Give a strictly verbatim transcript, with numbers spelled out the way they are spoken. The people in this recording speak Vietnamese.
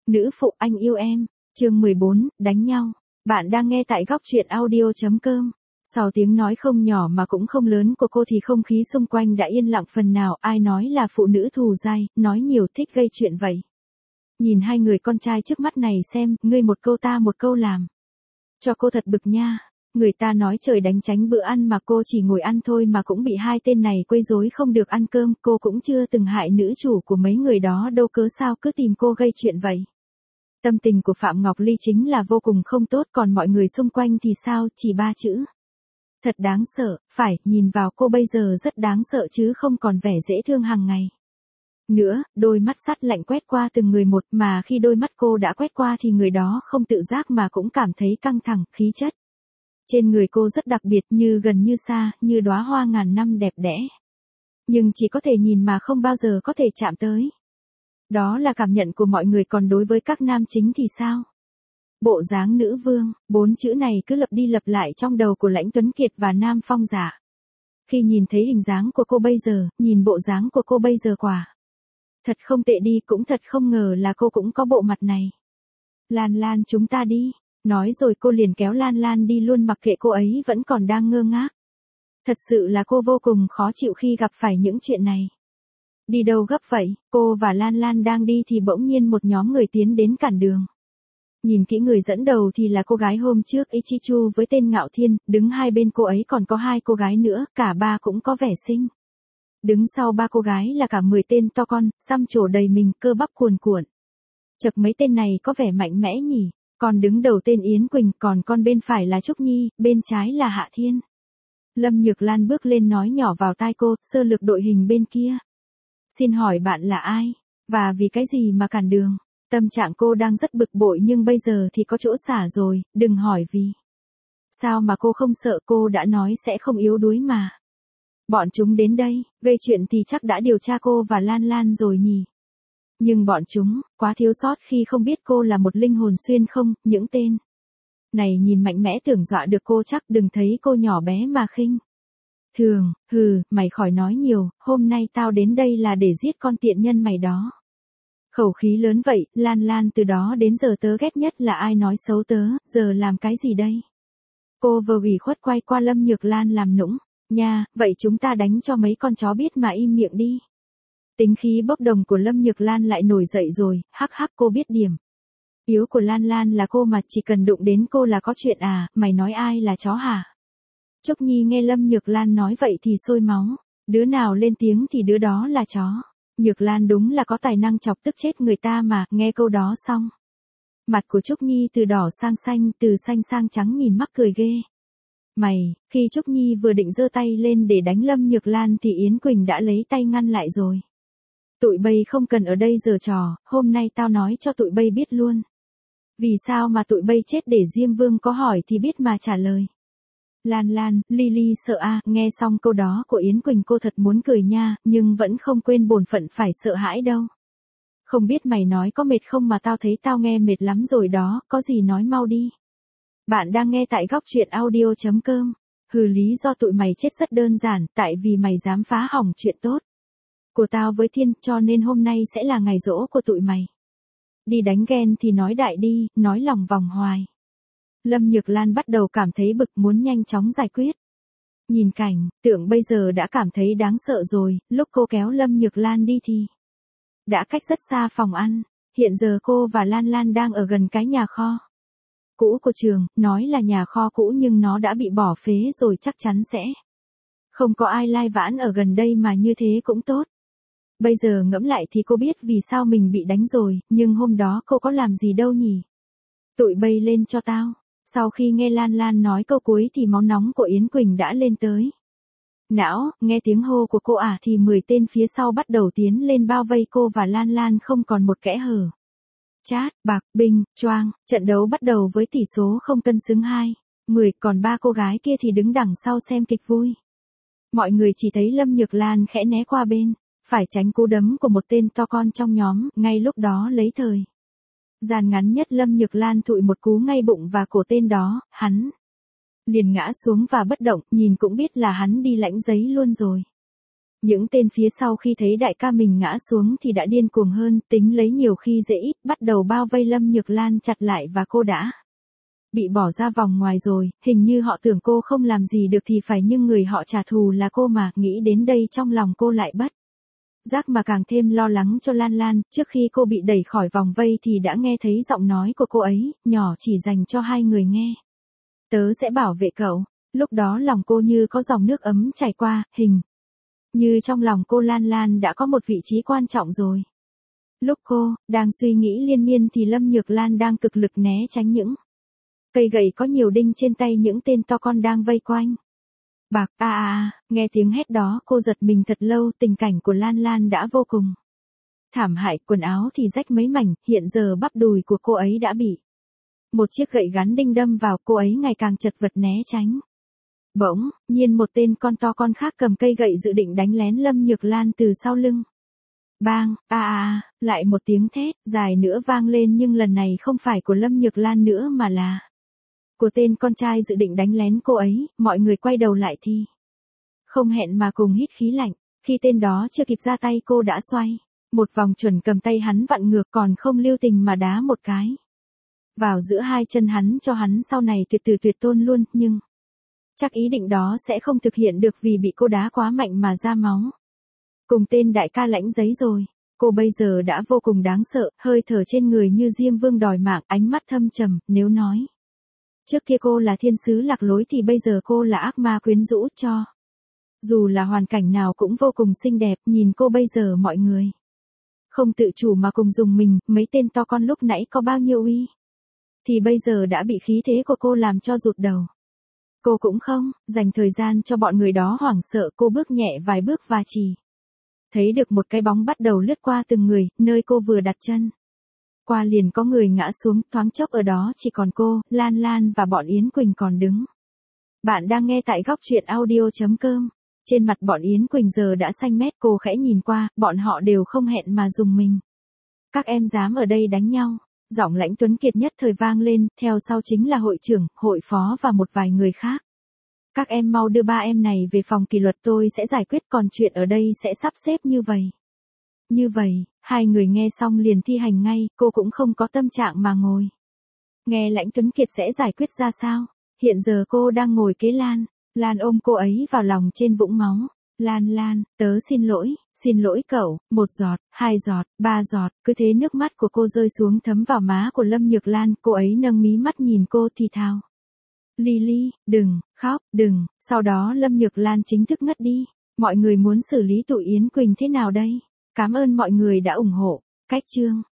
Nữ phụ anh yêu em, chương mười bốn, đánh nhau. Bạn đang nghe tại góc truyện audio.com. Sau tiếng nói không nhỏ mà cũng không lớn của cô thì không khí xung quanh đã yên lặng phần nào, ai nói là phụ nữ thù dai, nói nhiều thích gây chuyện vậy. Nhìn hai người con trai trước mắt này xem, ngươi một câu ta một câu làm. Cho cô thật bực nha. Người ta nói trời đánh tránh bữa ăn mà cô chỉ ngồi ăn thôi mà cũng bị hai tên này quấy rối không được ăn cơm, cô cũng chưa từng hại nữ chủ của mấy người đó đâu, cớ sao cứ tìm cô gây chuyện vậy. Tâm tình của Phạm Ngọc Ly chính là vô cùng không tốt, còn mọi người xung quanh thì sao, chỉ ba chữ. Thật đáng sợ, phải, nhìn vào cô bây giờ rất đáng sợ chứ không còn vẻ dễ thương hàng ngày. Nữa, đôi mắt sắt lạnh quét qua từng người một, mà khi đôi mắt cô đã quét qua thì người đó không tự giác mà cũng cảm thấy căng thẳng, khí chất. Trên người cô rất đặc biệt, như gần như xa, như đóa hoa ngàn năm đẹp đẽ. Nhưng chỉ có thể nhìn mà không bao giờ có thể chạm tới. Đó là cảm nhận của mọi người, còn đối với các nam chính thì sao? Bộ dáng nữ vương, bốn chữ này cứ lặp đi lặp lại trong đầu của Lãnh Tuấn Kiệt và Nam Phong Giả. Khi nhìn thấy hình dáng của cô bây giờ, nhìn bộ dáng của cô bây giờ quả. Thật không tệ đi, cũng thật không ngờ là cô cũng có bộ mặt này. Lan Lan chúng ta đi. Nói rồi cô liền kéo Lan Lan đi luôn, mặc kệ cô ấy vẫn còn đang ngơ ngác. Thật sự là cô vô cùng khó chịu khi gặp phải những chuyện này. Đi đâu gấp vậy, cô và Lan Lan đang đi thì bỗng nhiên một nhóm người tiến đến cản đường. Nhìn kỹ người dẫn đầu thì là cô gái hôm trước Ichichu với tên Ngạo Thiên, đứng hai bên cô ấy còn có hai cô gái nữa, cả ba cũng có vẻ xinh. Đứng sau ba cô gái là cả mười tên to con, xăm trổ đầy mình, cơ bắp cuồn cuộn. Chật, mấy tên này có vẻ mạnh mẽ nhỉ. Còn đứng đầu tên Yến Quỳnh, còn con bên phải là Trúc Nhi, bên trái là Hạ Thiên. Lâm Nhược Lan bước lên nói nhỏ vào tai cô, sơ lược đội hình bên kia. Xin hỏi bạn là ai? Và vì cái gì mà cản đường? Tâm trạng cô đang rất bực bội nhưng bây giờ thì có chỗ xả rồi, đừng hỏi vì. Sao mà cô không sợ, cô đã nói sẽ không yếu đuối mà. Bọn chúng đến đây, gây chuyện thì chắc đã điều tra cô và Lan Lan rồi nhỉ? Nhưng bọn chúng, quá thiếu sót khi không biết cô là một linh hồn xuyên không, những tên này nhìn mạnh mẽ tưởng dọa được cô chắc, đừng thấy cô nhỏ bé mà khinh thường, hừ, mày khỏi nói nhiều, hôm nay tao đến đây là để giết con tiện nhân mày đó. Khẩu khí lớn vậy, Lan Lan từ đó đến giờ tớ ghét nhất là ai nói xấu tớ, giờ làm cái gì đây? Cô vừa ủy khuất quay qua Lâm Nhược Lan làm nũng, nha, vậy chúng ta đánh cho mấy con chó biết mà im miệng đi. Tính khí bốc đồng của Lâm Nhược Lan lại nổi dậy rồi, hắc hắc, cô biết điểm yếu của Lan Lan là cô mà, chỉ cần đụng đến cô là có chuyện à, mày nói ai là chó hả? Trúc Nhi nghe Lâm Nhược Lan nói vậy thì sôi máu, đứa nào lên tiếng thì đứa đó là chó. Nhược Lan đúng là có tài năng chọc tức chết người ta mà, nghe câu đó xong. Mặt của Trúc Nhi từ đỏ sang xanh, từ xanh sang trắng, nhìn mắc cười ghê. Mày, khi Trúc Nhi vừa định giơ tay lên để đánh Lâm Nhược Lan thì Yến Quỳnh đã lấy tay ngăn lại rồi. Tụi bay không cần ở đây giở trò, hôm nay tao nói cho tụi bay biết luôn. Vì sao mà tụi bay chết để Diêm Vương có hỏi thì biết mà trả lời. Lan Lan, Lily sợ à, nghe xong câu đó của Yến Quỳnh cô thật muốn cười nha, nhưng vẫn không quên bổn phận phải sợ hãi đâu. Không biết mày nói có mệt không mà tao thấy tao nghe mệt lắm rồi đó, có gì nói mau đi. Bạn đang nghe tại góc truyện audio.com. Hừ, lý do tụi mày chết rất đơn giản, tại vì mày dám phá hỏng chuyện tốt của tao với Thiên, cho nên hôm nay sẽ là ngày giỗ của tụi mày. Đi đánh ghen thì nói đại đi, nói lòng vòng hoài. Lâm Nhược Lan bắt đầu cảm thấy bực, muốn nhanh chóng giải quyết. Nhìn cảnh tượng bây giờ đã cảm thấy đáng sợ rồi, lúc cô kéo Lâm Nhược Lan đi thì đã cách rất xa phòng ăn. Hiện giờ cô và Lan Lan đang ở gần cái nhà kho cũ của trường, nói là nhà kho cũ nhưng nó đã bị bỏ phế rồi, chắc chắn sẽ không có ai lai vãn ở gần đây mà như thế cũng tốt. Bây giờ ngẫm lại thì cô biết vì sao mình bị đánh rồi, nhưng hôm đó cô có làm gì đâu nhỉ? Tụi bay lên cho tao. Sau khi nghe Lan Lan nói câu cuối thì máu nóng của Yến Quỳnh đã lên tới não, nghe tiếng hô của cô ả thì mười tên phía sau bắt đầu tiến lên bao vây cô và Lan Lan không còn một kẽ hở. Chát, bạc, binh, choang, trận đấu bắt đầu với tỷ số không cân xứng hai mười, còn ba cô gái kia thì đứng đằng sau xem kịch vui. Mọi người chỉ thấy Lâm Nhược Lan khẽ né qua bên phải tránh cú đấm của một tên to con trong nhóm, ngay lúc đó lấy thời gian ngắn nhất Lâm Nhược Lan thụi một cú ngay bụng và cổ tên đó, hắn liền ngã xuống và bất động, nhìn cũng biết là hắn đi lãnh giấy luôn rồi. Những tên phía sau khi thấy đại ca mình ngã xuống thì đã điên cuồng hơn, tính lấy nhiều khi dễ ít, bắt đầu bao vây Lâm Nhược Lan chặt lại và cô đã bị bỏ ra vòng ngoài rồi, hình như họ tưởng cô không làm gì được thì phải nhưng người họ trả thù là cô mà, nghĩ đến đây trong lòng cô lại bất giác mà càng thêm lo lắng cho Lan Lan, trước khi cô bị đẩy khỏi vòng vây thì đã nghe thấy giọng nói của cô ấy, nhỏ chỉ dành cho hai người nghe. Tớ sẽ bảo vệ cậu, lúc đó lòng cô như có dòng nước ấm chảy qua, hình như trong lòng cô Lan Lan đã có một vị trí quan trọng rồi. Lúc cô đang suy nghĩ liên miên thì Lâm Nhược Lan đang cực lực né tránh những cây gậy có nhiều đinh trên tay những tên to con đang vây quanh. Bạc a a a, nghe tiếng hét đó cô giật mình thật lâu, tình cảnh của Lan Lan đã vô cùng thảm hại, quần áo thì rách mấy mảnh, hiện giờ bắp đùi của cô ấy đã bị một chiếc gậy gắn đinh đâm vào, cô ấy ngày càng chật vật né tránh. Bỗng nhiên một tên con to con khác cầm cây gậy dự định đánh lén Lâm Nhược Lan từ sau lưng. Bang, a a a, lại một tiếng thét dài nữa vang lên nhưng lần này không phải của Lâm Nhược Lan nữa mà là của tên con trai dự định đánh lén cô ấy. Mọi người quay đầu lại thì không hẹn mà cùng hít khí lạnh, khi tên đó chưa kịp ra tay cô đã xoay một vòng chuẩn cầm tay hắn vặn ngược, còn không lưu tình mà đá một cái vào giữa hai chân hắn cho hắn sau này tuyệt tử tuyệt tôn luôn, nhưng chắc ý định đó sẽ không thực hiện được vì bị cô đá quá mạnh mà ra máu. Cùng tên đại ca lãnh giấy rồi, cô bây giờ đã vô cùng đáng sợ, hơi thở trên người như Diêm Vương đòi mạng, ánh mắt thâm trầm, nếu nói trước kia cô là thiên sứ lạc lối thì bây giờ cô là ác ma quyến rũ, cho dù là hoàn cảnh nào cũng vô cùng xinh đẹp, nhìn cô bây giờ mọi người không tự chủ mà cùng dùng mình, mấy tên to con lúc nãy có bao nhiêu uy thì bây giờ đã bị khí thế của cô làm cho rụt đầu. Cô cũng không dành thời gian cho bọn người đó hoảng sợ, cô bước nhẹ vài bước và chỉ thấy được một cái bóng bắt đầu lướt qua từng người, nơi cô vừa đặt chân qua liền có người ngã xuống, thoáng chốc ở đó chỉ còn cô, Lan Lan và bọn Yến Quỳnh còn đứng. Bạn đang nghe tại góc truyện audio.com. Trên mặt bọn Yến Quỳnh giờ đã xanh mét, cô khẽ nhìn qua, bọn họ đều không hẹn mà dùng mình. Các em dám ở đây đánh nhau? Giọng Lãnh Tuấn Kiệt nhất thời vang lên, theo sau chính là hội trưởng, hội phó và một vài người khác. Các em mau đưa ba em này về phòng kỷ luật, tôi sẽ giải quyết, còn chuyện ở đây sẽ sắp xếp như vậy. Như vậy, hai người nghe xong liền thi hành ngay, cô cũng không có tâm trạng mà ngồi nghe Lãnh Tuấn Kiệt sẽ giải quyết ra sao. Hiện giờ cô đang ngồi kế Lan, Lan ôm cô ấy vào lòng trên vũng máu. Lan Lan, tớ xin lỗi, xin lỗi cậu, một giọt, hai giọt, ba giọt, cứ thế nước mắt của cô rơi xuống thấm vào má của Lâm Nhược Lan, cô ấy nâng mí mắt nhìn cô thì thào. Lily, đừng, khóc, đừng, sau đó Lâm Nhược Lan chính thức ngất đi. Mọi người muốn xử lý tụi Yến Quỳnh thế nào đây? Cảm ơn mọi người đã ủng hộ. Cách chương